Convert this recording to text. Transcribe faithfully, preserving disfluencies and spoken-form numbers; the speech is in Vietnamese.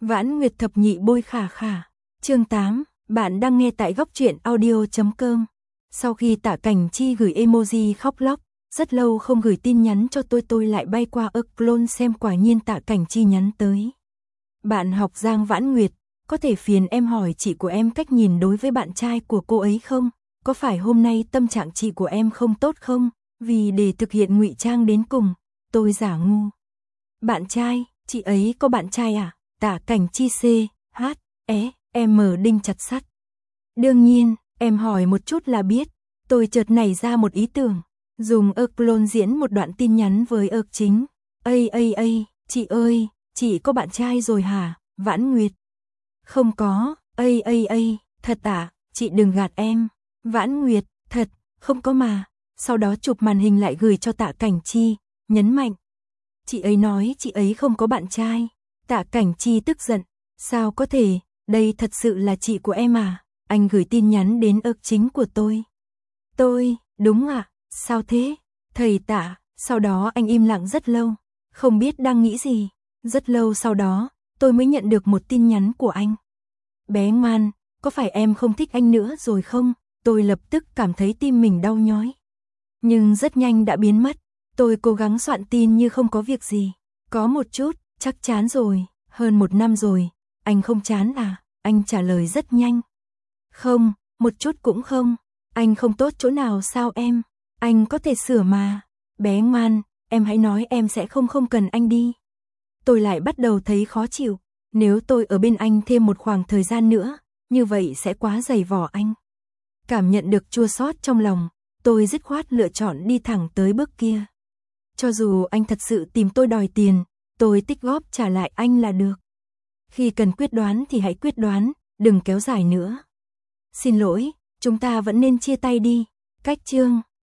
Vãn Nguyệt thập nhị bôi khả khả. Chương tám, bạn đang nghe tại góc truyện audio chấm com. Sau khi Tạ Cảnh Chi gửi emoji khóc lóc, rất lâu không gửi tin nhắn cho tôi tôi lại bay qua Uclone xem quả nhiên Tạ Cảnh Chi nhắn tới. Bạn học Giang Vãn Nguyệt, có thể phiền em hỏi chị của em cách nhìn đối với bạn trai của cô ấy không? Có phải hôm nay tâm trạng chị của em không tốt không? Vì để thực hiện ngụy trang đến cùng, tôi giả ngu. Bạn trai, chị ấy có bạn trai à? Tạ Cảnh Chi C, H, E, M đinh chặt sắt. Đương nhiên, em hỏi một chút là biết. Tôi chợt nảy ra một ý tưởng, dùng Uclone diễn một đoạn tin nhắn với Uc chính. Ây ây ây, chị ơi, chị có bạn trai rồi hả? Vãn Nguyệt. Không có, ây ây ây, thật à, chị đừng gạt em. Vãn Nguyệt, thật, không có mà. Sau đó chụp màn hình lại gửi cho Tạ Cảnh Chi, nhấn mạnh. Chị ấy nói chị ấy không có bạn trai. Tạ Cảnh Chi tức giận, sao có thể, đây thật sự là chị của em à? Anh gửi tin nhắn đến Uc chính của tôi. Tôi, đúng à, sao thế? Thầy Tạ, sau đó anh im lặng rất lâu, không biết đang nghĩ gì. Rất lâu sau đó, tôi mới nhận được một tin nhắn của anh. Bé ngoan, có phải em không thích anh nữa rồi không? Tôi lập tức cảm thấy tim mình đau nhói. Nhưng rất nhanh đã biến mất, tôi cố gắng soạn tin như không có việc gì. Có một chút, chắc chán rồi, hơn một năm rồi, anh không chán à? Anh trả lời rất nhanh. Không, một chút cũng không, anh không tốt chỗ nào sao em? Anh có thể sửa mà. Bé ngoan, em hãy nói em sẽ không không cần anh đi. Tôi lại bắt đầu thấy khó chịu, nếu tôi ở bên anh thêm một khoảng thời gian nữa, như vậy sẽ quá dày vò anh. Cảm nhận được chua xót trong lòng, tôi dứt khoát lựa chọn đi thẳng tới bước kia. Cho dù anh thật sự tìm tôi đòi tiền, tôi tích góp trả lại anh là được. Khi cần quyết đoán thì hãy quyết đoán, đừng kéo dài nữa. Xin lỗi, chúng ta vẫn nên chia tay đi. Cách chương